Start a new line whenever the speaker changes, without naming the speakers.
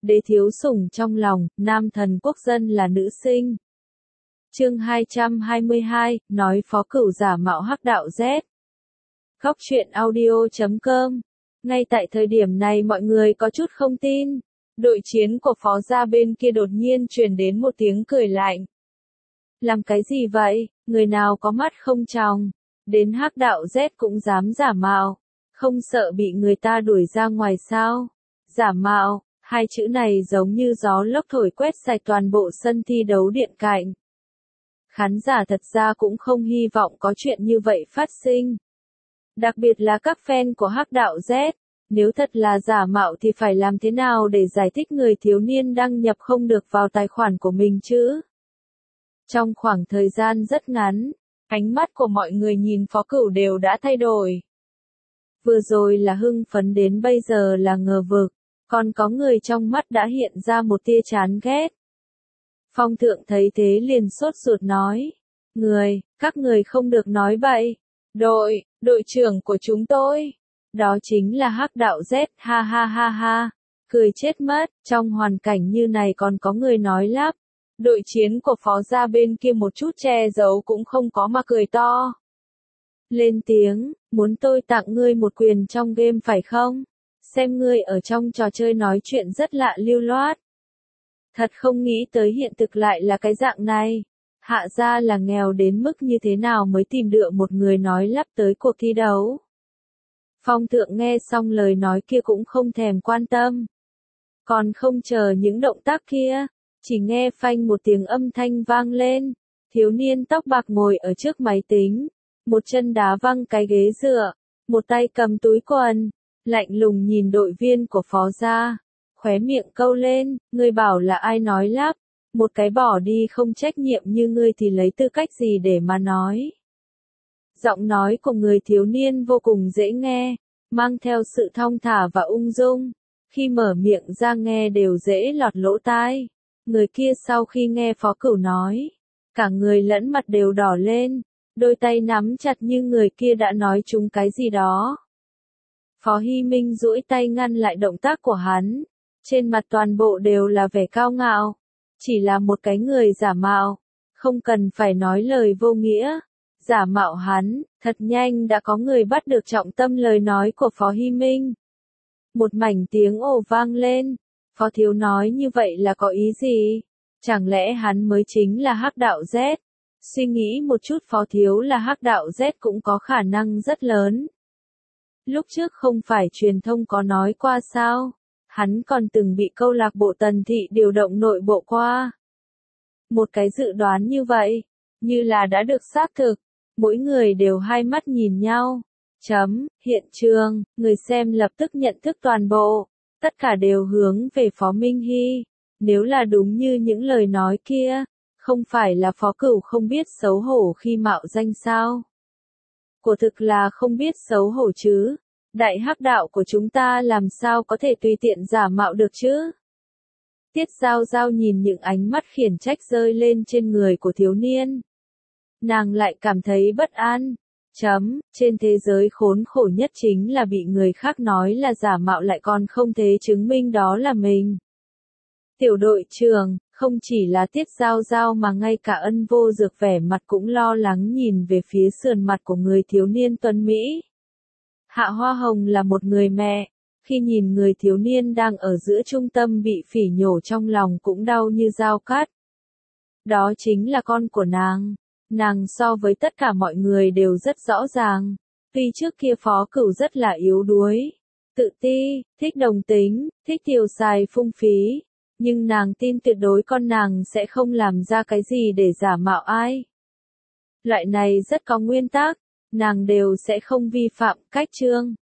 đế thiếu sủng trong lòng, nam thần quốc dân là nữ sinh. Chương 222, nói Phó Cửu giả mạo hắc đạo Z. Góc truyện audio.com. Ngay tại thời điểm này mọi người có chút không tin. Đội chiến của Phó gia bên kia đột nhiên truyền đến một tiếng cười lạnh. Làm cái gì vậy, người nào có mắt không tròng, đến hắc đạo Z cũng dám giả mạo, không sợ bị người ta đuổi ra ngoài sao? Giả mạo, hai chữ này giống như gió lốc thổi quét sạch toàn bộ sân thi đấu điện cạnh. Khán giả thật ra cũng không hy vọng có chuyện như vậy phát sinh. Đặc biệt là các fan của hắc đạo Z, nếu thật là giả mạo thì phải làm thế nào để giải thích người thiếu niên đăng nhập không được vào tài khoản của mình chứ? Trong khoảng thời gian rất ngắn, ánh mắt của mọi người nhìn Phó Cửu đều đã thay đổi. Vừa rồi là hưng phấn đến bây giờ là ngờ vực, còn có người trong mắt đã hiện ra một tia chán ghét. Phong Thượng thấy thế liền sốt ruột nói, các người không được nói bậy, đội trưởng của chúng tôi, đó chính là hắc đạo Z, ha ha ha ha, cười chết mất, trong hoàn cảnh như này còn có người nói lắp. Đội chiến của Phó gia bên kia một chút che giấu cũng không có mà cười to. Lên tiếng, muốn tôi tặng ngươi một quyền trong game phải không? Xem ngươi ở trong trò chơi nói chuyện rất lạ lưu loát. Thật không nghĩ tới hiện thực lại là cái dạng này. Hạ gia là nghèo đến mức như thế nào mới tìm được một người nói lắp tới cuộc thi đấu. Phong Thượng nghe xong lời nói kia cũng không thèm quan tâm. Còn không chờ những động tác kia. Chỉ nghe phanh một tiếng âm thanh vang lên, thiếu niên tóc bạc ngồi ở trước máy tính, một chân đá văng cái ghế dựa, một tay cầm túi quần, lạnh lùng nhìn đội viên của Phó gia, khóe miệng câu lên, ngươi bảo là ai nói lắp, một cái bỏ đi không trách nhiệm như ngươi thì lấy tư cách gì để mà nói. Giọng nói của người thiếu niên vô cùng dễ nghe, mang theo sự thong thả và ung dung, khi mở miệng ra nghe đều dễ lọt lỗ tai. Người kia sau khi nghe Phó Cửu nói, cả người lẫn mặt đều đỏ lên, đôi tay nắm chặt như người kia đã nói trúng cái gì đó. Phó Hy Minh duỗi tay ngăn lại động tác của hắn, trên mặt toàn bộ đều là vẻ cao ngạo, chỉ là một cái người giả mạo, không cần phải nói lời vô nghĩa, giả mạo hắn, thật nhanh đã có người bắt được trọng tâm lời nói của Phó Hy Minh. Một mảnh tiếng ồ vang lên. Phó Thiếu nói như vậy là có ý gì? Chẳng lẽ hắn mới chính là hắc đạo Z? Suy nghĩ một chút Phó Thiếu là hắc đạo Z cũng có khả năng rất lớn. Lúc trước không phải truyền thông có nói qua sao? Hắn còn từng bị câu lạc bộ Tần Thị điều động nội bộ qua. Một cái dự đoán như vậy, như là đã được xác thực, mỗi người đều hai mắt nhìn nhau. Hiện trường, người xem lập tức nhận thức toàn bộ. Tất cả đều hướng về Phó Minh Hy, nếu là đúng như những lời nói kia, không phải là Phó Cửu không biết xấu hổ khi mạo danh sao? Của thực là không biết xấu hổ chứ, đại hắc đạo của chúng ta làm sao có thể tùy tiện giả mạo được chứ? Tiết Giao Giao nhìn những ánh mắt khiển trách rơi lên trên người của thiếu niên. Nàng lại cảm thấy bất an. Trên thế giới khốn khổ nhất chính là bị người khác nói là giả mạo lại còn không thể chứng minh đó là mình. Tiểu đội trưởng, không chỉ là Tiết Giao Giao mà ngay cả Ân Vô Dược vẻ mặt cũng lo lắng nhìn về phía sườn mặt của người thiếu niên tuấn Mỹ. Hạ Hoa Hồng là một người mẹ, khi nhìn người thiếu niên đang ở giữa trung tâm bị phỉ nhổ trong lòng cũng đau như dao cắt. Đó chính là con của nàng. Nàng so với tất cả mọi người đều rất rõ ràng, tuy trước kia Phó Cửu rất là yếu đuối, tự ti, thích đồng tính, thích tiêu xài phung phí, nhưng nàng tin tuyệt đối con nàng sẽ không làm ra cái gì để giả mạo ai. Loại này rất có nguyên tắc, nàng đều sẽ không vi phạm, cách chương.